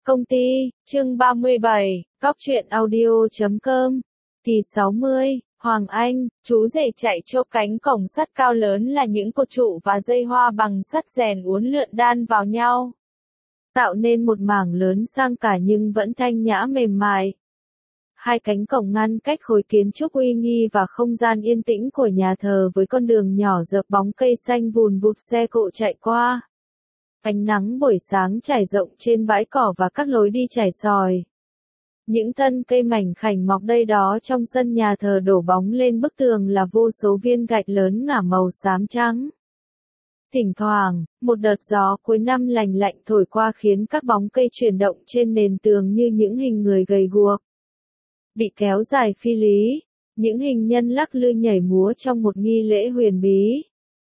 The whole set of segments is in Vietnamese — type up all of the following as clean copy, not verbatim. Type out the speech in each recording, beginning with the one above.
Công ty, chương 37, Cóc truyện audio.com, kỳ 60, Hoàng Anh, chú rể chạy chỗ cánh cổng sắt cao lớn là những cột trụ và dây hoa bằng sắt rèn uốn lượn đan vào nhau, tạo nên một mảng lớn sang cả nhưng vẫn thanh nhã mềm mại. Hai cánh cổng ngăn cách khối kiến trúc uy nghi và không gian yên tĩnh của nhà thờ với con đường nhỏ rợp bóng cây xanh vùn vụt xe cộ chạy qua. Ánh nắng buổi sáng trải rộng trên bãi cỏ và các lối đi trải sỏi. Những thân cây mảnh khảnh mọc đây đó trong sân nhà thờ đổ bóng lên bức tường là vô số viên gạch lớn ngả màu xám trắng. Thỉnh thoảng, một đợt gió cuối năm lành lạnh thổi qua khiến các bóng cây chuyển động trên nền tường như những hình người gầy guộc, bị kéo dài phi lý, những hình nhân lắc lư nhảy múa trong một nghi lễ huyền bí.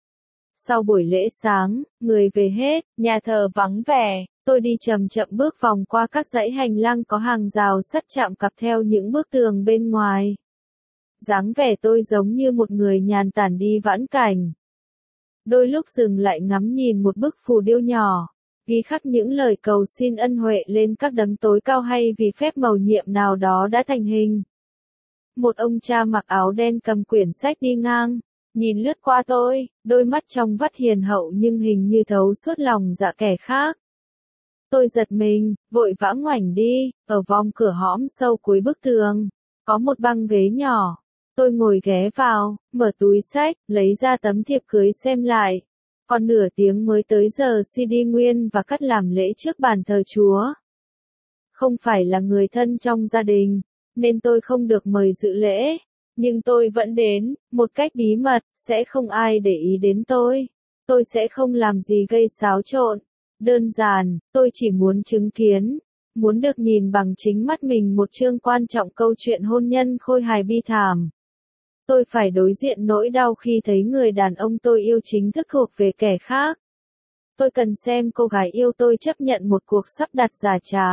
Sau buổi lễ sáng, người về hết, nhà thờ vắng vẻ, tôi đi chậm chậm bước vòng qua các dãy hành lang có hàng rào sắt chạm cặp theo những bức tường bên ngoài. Dáng vẻ tôi giống như một người nhàn tản đi vãn cảnh. Đôi lúc dừng lại ngắm nhìn một bức phù điêu nhỏ, ghi khắc những lời cầu xin ân huệ lên các đấng tối cao hay vì phép mầu nhiệm nào đó đã thành hình. Một ông cha mặc áo đen cầm quyển sách đi ngang, nhìn lướt qua tôi, đôi mắt trong vắt hiền hậu nhưng hình như thấu suốt lòng dạ kẻ khác. Tôi giật mình, vội vã ngoảnh đi, ở vòng cửa hõm sâu cuối bức tường, có một băng ghế nhỏ. Tôi ngồi ghé vào, mở túi sách, lấy ra tấm thiệp cưới xem lại. Còn nửa tiếng mới tới giờ CD nguyên và cắt làm lễ trước bàn thờ Chúa. Không phải là người thân trong gia đình, nên tôi không được mời dự lễ. Nhưng tôi vẫn đến, một cách bí mật, sẽ không ai để ý đến tôi. Tôi sẽ không làm gì gây xáo trộn. Đơn giản, tôi chỉ muốn chứng kiến, muốn được nhìn bằng chính mắt mình một chương quan trọng câu chuyện hôn nhân khôi hài bi thảm. Tôi phải đối diện nỗi đau khi thấy người đàn ông tôi yêu chính thức thuộc về kẻ khác. Tôi cần xem cô gái yêu tôi chấp nhận một cuộc sắp đặt giả trá.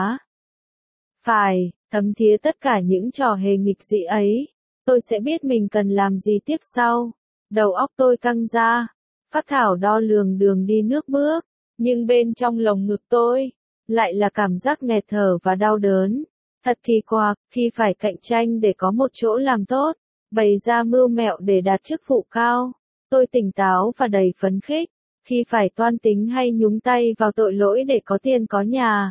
Phải, thấm thía tất cả những trò hề nghịch dị ấy. Tôi sẽ biết mình cần làm gì tiếp sau. Đầu óc tôi căng ra. Phác thảo đo lường đường đi nước bước. Nhưng bên trong lồng ngực tôi, lại là cảm giác nghẹt thở và đau đớn. Thật kỳ quặc, khi phải cạnh tranh để có một chỗ làm tốt, bày ra mưu mẹo để đạt chức vụ cao. Tôi tỉnh táo và đầy phấn khích. Khi phải toan tính hay nhúng tay vào tội lỗi để có tiền có nhà.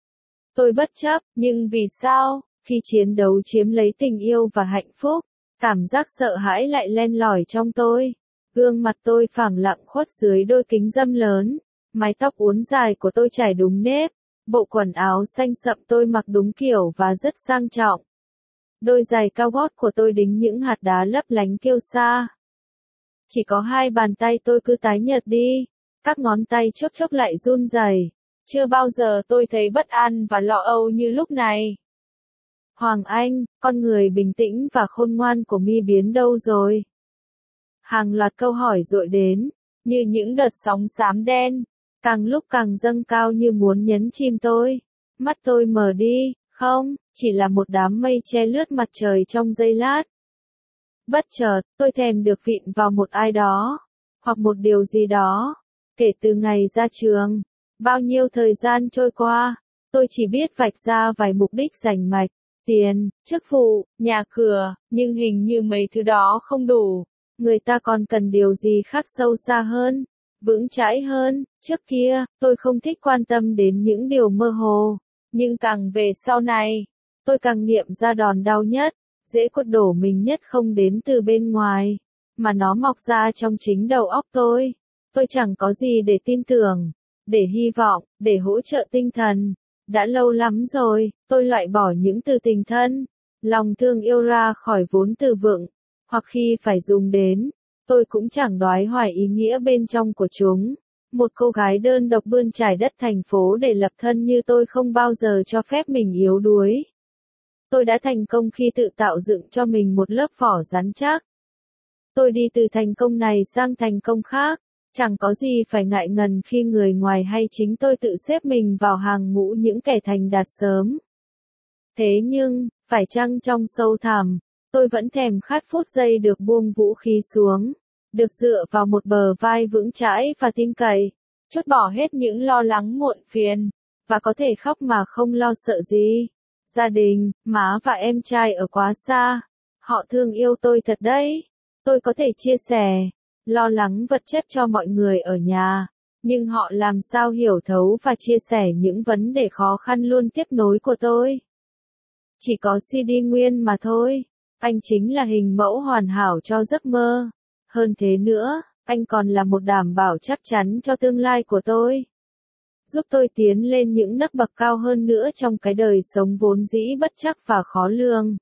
Tôi bất chấp, nhưng vì sao? Khi chiến đấu chiếm lấy tình yêu và hạnh phúc, cảm giác sợ hãi lại len lỏi trong tôi. Gương mặt tôi phẳng lặng khuất dưới đôi kính râm lớn, mái tóc uốn dài của tôi trải đúng nếp, bộ quần áo xanh sậm tôi mặc đúng kiểu và rất sang trọng. Đôi giày cao gót của tôi đính những hạt đá lấp lánh kiêu sa. Chỉ có hai bàn tay tôi cứ tái nhợt đi, các ngón tay chốc chốc lại run rẩy. Chưa bao giờ tôi thấy bất an và lo âu như lúc này. Hoàng Anh, con người bình tĩnh và khôn ngoan của mi biến đâu rồi? Hàng loạt câu hỏi dội đến, như những đợt sóng xám đen, càng lúc càng dâng cao như muốn nhấn chìm tôi. Mắt tôi mở đi, không, chỉ là một đám mây che lướt mặt trời trong giây lát. Bất chợt, tôi thèm được vịn vào một ai đó, hoặc một điều gì đó. Kể từ ngày ra trường, bao nhiêu thời gian trôi qua, tôi chỉ biết vạch ra vài mục đích rành mạch. Tiền, chức vụ, nhà cửa, nhưng hình như mấy thứ đó không đủ. Người ta còn cần điều gì khác sâu xa hơn, vững chãi hơn. Trước kia, tôi không thích quan tâm đến những điều mơ hồ. Nhưng càng về sau này, tôi càng nghiệm ra đòn đau nhất, dễ quật đổ mình nhất không đến từ bên ngoài, mà nó mọc ra trong chính đầu óc tôi. Tôi chẳng có gì để tin tưởng, để hy vọng, để hỗ trợ tinh thần. Đã lâu lắm rồi, tôi loại bỏ những từ tình thân, lòng thương yêu ra khỏi vốn từ vựng, hoặc khi phải dùng đến, tôi cũng chẳng đoái hoài ý nghĩa bên trong của chúng. Một cô gái đơn độc bươn trải đất thành phố để lập thân như tôi không bao giờ cho phép mình yếu đuối. Tôi đã thành công khi tự tạo dựng cho mình một lớp vỏ rắn chắc. Tôi đi từ thành công này sang thành công khác. Chẳng có gì phải ngại ngần khi người ngoài hay chính tôi tự xếp mình vào hàng ngũ những kẻ thành đạt sớm. Thế nhưng, phải chăng trong sâu thẳm, tôi vẫn thèm khát phút giây được buông vũ khí xuống, được dựa vào một bờ vai vững chãi và tin cậy, trút bỏ hết những lo lắng muộn phiền, và có thể khóc mà không lo sợ gì. Gia đình, má và em trai ở quá xa. Họ thương yêu tôi thật đấy. Tôi có thể chia sẻ, lo lắng vật chất cho mọi người ở nhà, nhưng họ làm sao hiểu thấu và chia sẻ những vấn đề khó khăn luôn tiếp nối của tôi. Chỉ có CD Nguyên mà thôi. Anh chính là hình mẫu hoàn hảo cho giấc mơ. Hơn thế nữa, anh còn là một đảm bảo chắc chắn cho tương lai của tôi. Giúp tôi tiến lên những nấc bậc cao hơn nữa trong cái đời sống vốn dĩ bất trắc và khó lường.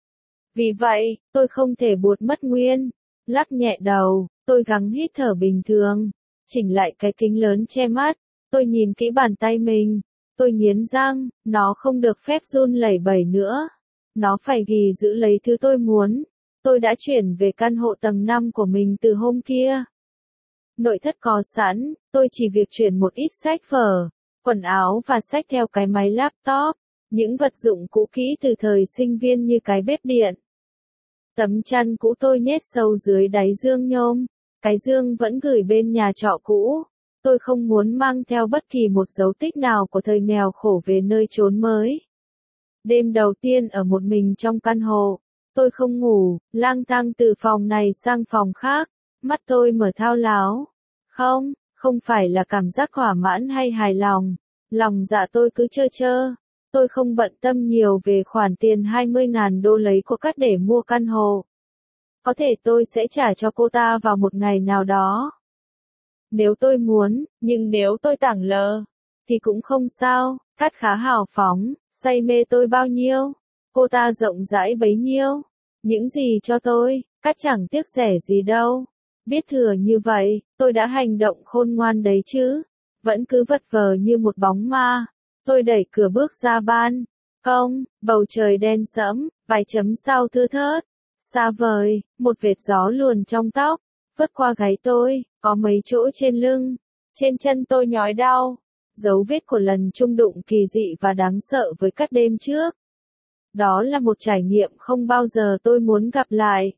Vì vậy, tôi không thể buột mất Nguyên. Lắc nhẹ đầu, tôi gắng hít thở bình thường. Chỉnh lại cái kính lớn che mắt. Tôi nhìn kỹ bàn tay mình. Tôi nghiến răng, nó không được phép run lẩy bẩy nữa. Nó phải ghi giữ lấy thứ tôi muốn. Tôi đã chuyển về căn hộ tầng 5 của mình từ hôm kia. Nội thất có sẵn, tôi chỉ việc chuyển một ít sách vở, quần áo và xách theo cái máy laptop, những vật dụng cũ kỹ từ thời sinh viên như cái bếp điện. Tấm chăn cũ tôi nhét sâu dưới đáy dương nhôm, cái dương vẫn gửi bên nhà trọ cũ. Tôi không muốn mang theo bất kỳ một dấu tích nào của thời nghèo khổ về nơi chốn mới. Đêm đầu tiên ở một mình trong căn hộ, tôi không ngủ, lang thang từ phòng này sang phòng khác, mắt tôi mở thao láo. Không phải là cảm giác thỏa mãn hay hài lòng, lòng dạ tôi cứ trơ trơ. Tôi không bận tâm nhiều về khoản tiền 20.000 đô lấy của Cát để mua căn hộ. Có thể tôi sẽ trả cho cô ta vào một ngày nào đó. Nếu tôi muốn, nhưng nếu tôi tảng lờ, thì cũng không sao. Cát khá hào phóng, say mê tôi bao nhiêu, cô ta rộng rãi bấy nhiêu. Những gì cho tôi, Cát chẳng tiếc rẻ gì đâu. Biết thừa như vậy, tôi đã hành động khôn ngoan đấy chứ. Vẫn cứ vật vờ như một bóng ma. Tôi đẩy cửa bước ra ban công, bầu trời đen sẫm, vài chấm sao thưa thớt. Xa vời, một vệt gió luồn trong tóc, phất qua gáy tôi, có mấy chỗ trên lưng. Trên chân tôi nhói đau, dấu vết của lần chung đụng kỳ dị và đáng sợ với Cát đêm trước. Đó là một trải nghiệm không bao giờ tôi muốn gặp lại.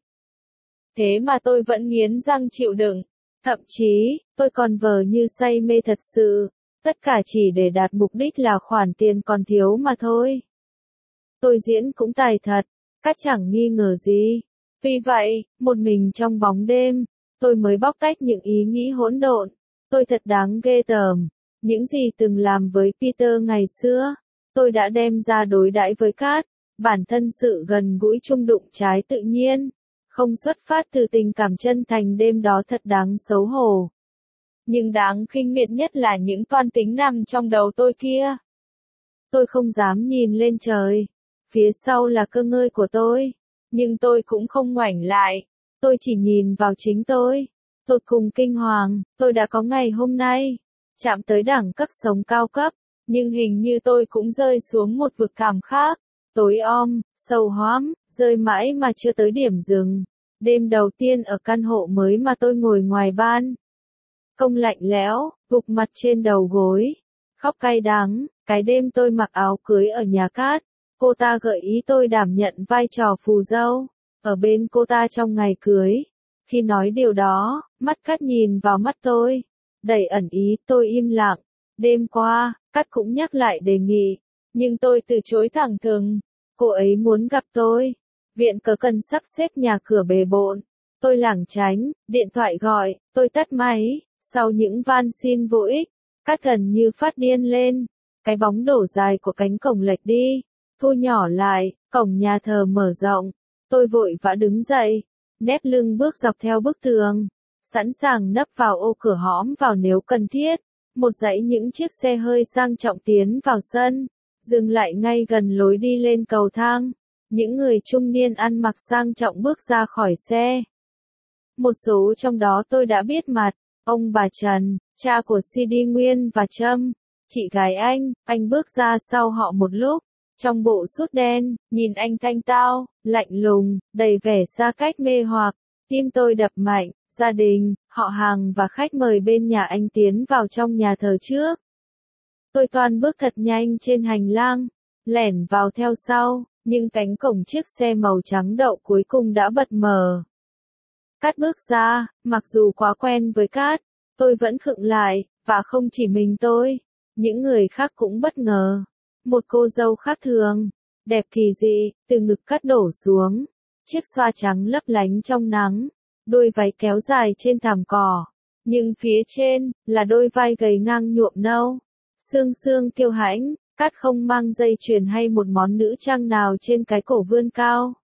Thế mà tôi vẫn nghiến răng chịu đựng. Thậm chí, tôi còn vờ như say mê thật sự. Tất cả chỉ để đạt mục đích là khoản tiền còn thiếu mà thôi. Tôi diễn cũng tài thật, Cát chẳng nghi ngờ gì. Vì vậy, một mình trong bóng đêm, tôi mới bóc tách những ý nghĩ hỗn độn. Tôi thật đáng ghê tởm. Những gì từng làm với Peter ngày xưa, tôi đã đem ra đối đãi với Cát. Bản thân sự gần gũi chung đụng trái tự nhiên, không xuất phát từ tình cảm chân thành đêm đó thật đáng xấu hổ. Nhưng đáng khinh miệt nhất là những toan tính nằm trong đầu tôi kia. Tôi không dám nhìn lên trời. Phía sau là cơ ngơi của tôi. Nhưng tôi cũng không ngoảnh lại. Tôi chỉ nhìn vào chính tôi. Tột cùng kinh hoàng, tôi đã có ngày hôm nay. Chạm tới đẳng cấp sống cao cấp. Nhưng hình như tôi cũng rơi xuống một vực thẳm khác. Tối om, sâu hoắm, rơi mãi mà chưa tới điểm dừng. Đêm đầu tiên ở căn hộ mới mà tôi ngồi ngoài ban công lạnh lẽo, gục mặt trên đầu gối, khóc cay đắng. Cái đêm tôi mặc áo cưới ở nhà Cát, cô ta gợi ý tôi đảm nhận vai trò phù dâu, ở bên cô ta trong ngày cưới. Khi nói điều đó, mắt Cát nhìn vào mắt tôi, đầy ẩn ý. Tôi im lặng. Đêm qua, Cát cũng nhắc lại đề nghị, nhưng tôi từ chối thẳng thừng. Cô ấy muốn gặp tôi. Viện cớ cần sắp xếp nhà cửa bề bộn. Tôi lảng tránh, điện thoại gọi, tôi tắt máy. Sau những van xin vô ích, Cát gần như phát điên lên. Cái bóng đổ dài của cánh cổng lệch đi, thu nhỏ lại, cổng nhà thờ mở rộng. Tôi vội vã đứng dậy, nép lưng bước dọc theo bức tường, sẵn sàng nấp vào ô cửa hõm vào nếu cần thiết. Một dãy những chiếc xe hơi sang trọng tiến vào sân, dừng lại ngay gần lối đi lên cầu thang. Những người trung niên ăn mặc sang trọng bước ra khỏi xe. Một số trong đó tôi đã biết mặt, ông bà Trần, cha của CD Nguyên và Trâm, chị gái anh bước ra sau họ một lúc, trong bộ sút đen, nhìn anh thanh tao, lạnh lùng, đầy vẻ xa cách mê hoặc. Tim tôi đập mạnh. Gia đình, họ hàng và khách mời bên nhà anh tiến vào trong nhà thờ trước. Tôi toan bước thật nhanh trên hành lang, lẻn vào theo sau, nhưng cánh cổng chiếc xe màu trắng đậu cuối cùng đã bật mở. Cát bước ra, mặc dù quá quen với Cát, tôi vẫn khựng lại, và không chỉ mình tôi. Những người khác cũng bất ngờ. Một cô dâu khác thường, đẹp kỳ dị, từ ngực cắt đổ xuống. Chiếc xoa trắng lấp lánh trong nắng. Đôi váy kéo dài trên thảm cỏ. Nhưng phía trên, là đôi vai gầy ngang nhuộm nâu. Sương sương kiêu hãnh, Cát không mang dây chuyền hay một món nữ trang nào trên cái cổ vươn cao.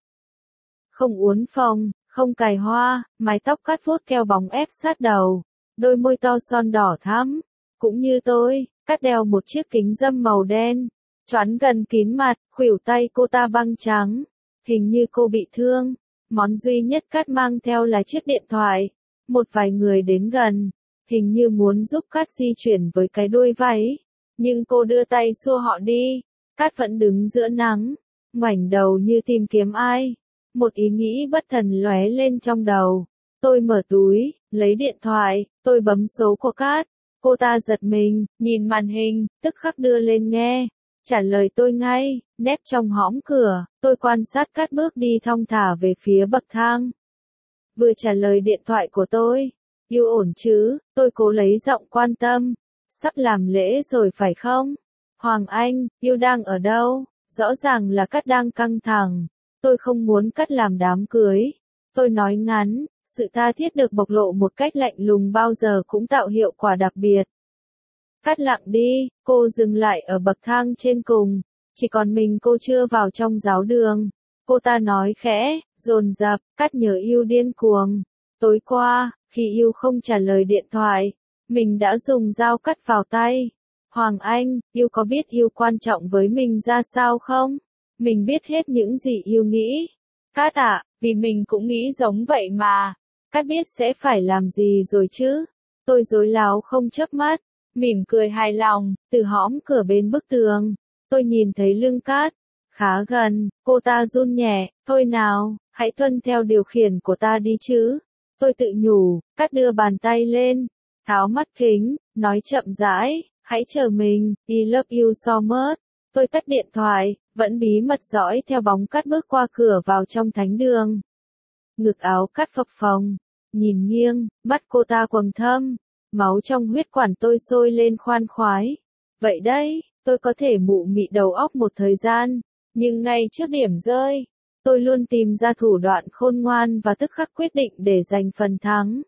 Không uốn phồng, không cài hoa, mái tóc Cát vuốt keo bóng ép sát đầu. Đôi môi to son đỏ thắm. Cũng như tôi, Cát đeo một chiếc kính râm màu đen. Choán gần kín mặt, khuỷu tay cô ta băng trắng. Hình như cô bị thương. Món duy nhất Cát mang theo là chiếc điện thoại. Một vài người đến gần, hình như muốn giúp Cát di chuyển với cái đuôi váy. Nhưng cô đưa tay xua họ đi. Cát vẫn đứng giữa nắng, ngoảnh đầu như tìm kiếm ai. Một ý nghĩ bất thần lóe lên trong đầu. Tôi mở túi, lấy điện thoại, tôi bấm số của Cát. Cô ta giật mình, nhìn màn hình, tức khắc đưa lên nghe. Trả lời tôi ngay, nép trong hõm cửa, tôi quan sát Cát bước đi thong thả về phía bậc thang. Vừa trả lời điện thoại của tôi. Yêu ổn chứ, tôi cố lấy giọng quan tâm. Sắp làm lễ rồi phải không? Hoàng Anh, yêu đang ở đâu? Rõ ràng là Cát đang căng thẳng. Tôi không muốn Cát làm đám cưới. Tôi nói ngắn, sự tha thiết được bộc lộ một cách lạnh lùng bao giờ cũng tạo hiệu quả đặc biệt. Cát lặng đi, cô dừng lại ở bậc thang trên cùng. Chỉ còn mình cô chưa vào trong giáo đường. Cô ta nói khẽ, dồn dập, Cát nhớ yêu điên cuồng. Tối qua, khi yêu không trả lời điện thoại, mình đã dùng dao cắt vào tay. Hoàng Anh, yêu có biết yêu quan trọng với mình ra sao không? Mình biết hết những gì yêu nghĩ. Cát ạ, vì mình cũng nghĩ giống vậy mà. Cát biết sẽ phải làm gì rồi chứ? Tôi rối láo không chớp mắt, mỉm cười hài lòng, từ hõm cửa bên bức tường. Tôi nhìn thấy lưng Cát. Khá gần, cô ta run nhẹ, thôi nào, hãy tuân theo điều khiển của ta đi chứ. Tôi tự nhủ, Cát đưa bàn tay lên, tháo mắt kính, nói chậm rãi, hãy chờ mình, I love you so much. Tôi tắt điện thoại, vẫn bí mật dõi theo bóng Cát bước qua cửa vào trong thánh đường. Ngực áo Cát phập phồng, nhìn nghiêng, mắt cô ta quầng thâm, máu trong huyết quản tôi sôi lên khoan khoái. Vậy đấy, tôi có thể mụ mị đầu óc một thời gian. Nhưng ngay trước điểm rơi, tôi luôn tìm ra thủ đoạn khôn ngoan và tức khắc quyết định để giành phần thắng.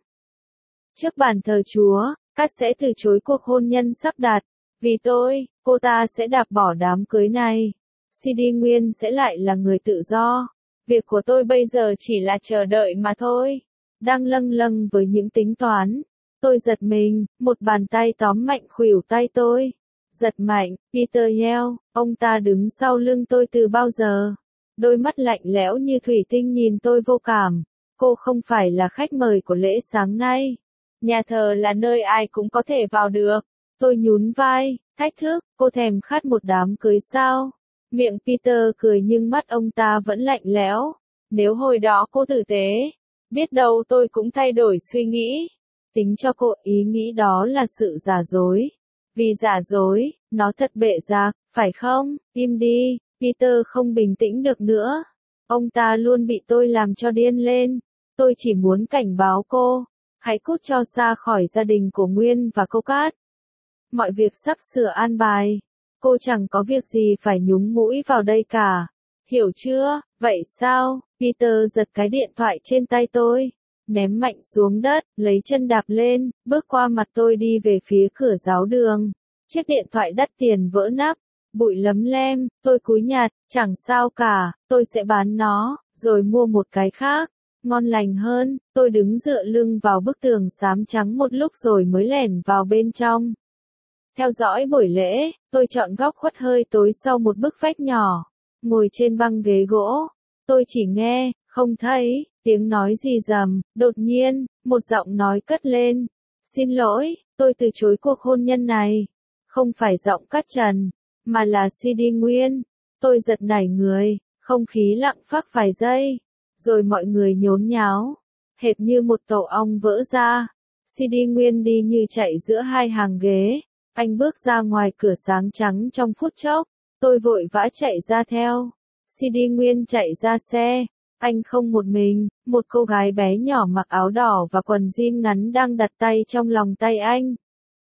Trước bàn thờ Chúa, Cát sẽ từ chối cuộc hôn nhân sắp đặt. Vì tôi, cô ta sẽ đạp bỏ đám cưới này. CD Nguyên sẽ lại là người tự do. Việc của tôi bây giờ chỉ là chờ đợi mà thôi. Đang lâng lâng với những tính toán. Tôi giật mình, một bàn tay tóm mạnh khuỷu tay tôi. Giật mạnh, Peter Yell, ông ta đứng sau lưng tôi từ bao giờ. Đôi mắt lạnh lẽo như thủy tinh nhìn tôi vô cảm. Cô không phải là khách mời của lễ sáng nay. Nhà thờ là nơi ai cũng có thể vào được. Tôi nhún vai, thách thức, cô thèm khát một đám cưới sao? Miệng Peter cười nhưng mắt ông ta vẫn lạnh lẽo. Nếu hồi đó cô tử tế, biết đâu tôi cũng thay đổi suy nghĩ. Tính cho cô ý nghĩ đó là sự giả dối. Vì giả dối, nó thật bệ rạc, phải không? Im đi, Peter không bình tĩnh được nữa. Ông ta luôn bị tôi làm cho điên lên. Tôi chỉ muốn cảnh báo cô. Hãy cút cho xa khỏi gia đình của Nguyên và cô Cát. Mọi việc sắp sửa an bài. Cô chẳng có việc gì phải nhúng mũi vào đây cả. Hiểu chưa? Vậy sao? Peter giật cái điện thoại trên tay tôi. Ném mạnh xuống đất, lấy chân đạp lên, bước qua mặt tôi đi về phía cửa giáo đường. Chiếc điện thoại đắt tiền vỡ nắp, bụi lấm lem, tôi cúi nhặt, chẳng sao cả, tôi sẽ bán nó, rồi mua một cái khác. Ngon lành hơn, tôi đứng dựa lưng vào bức tường xám trắng một lúc rồi mới lẻn vào bên trong. Theo dõi buổi lễ, tôi chọn góc khuất hơi tối sau một bức vách nhỏ, ngồi trên băng ghế gỗ. Tôi chỉ nghe, không thấy, tiếng nói gì rầm, đột nhiên, một giọng nói cất lên. Xin lỗi, tôi từ chối cuộc hôn nhân này. Không phải giọng Cát Trần, mà là CD Nguyên. Tôi giật nảy người, không khí lặng phắc vài giây. Rồi mọi người nhốn nháo, hệt như một tổ ong vỡ ra. CD Nguyên đi như chạy giữa hai hàng ghế. Anh bước ra ngoài cửa sáng trắng trong phút chốc. Tôi vội vã chạy ra theo. CD Nguyên chạy ra xe. Anh không một mình, một cô gái bé nhỏ mặc áo đỏ và quần jean ngắn đang đặt tay trong lòng tay anh.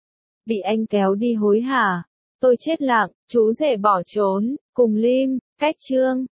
bị anh kéo đi hối hả. Tôi chết lặng, chú rể bỏ trốn, cùng Lim, cách Trương.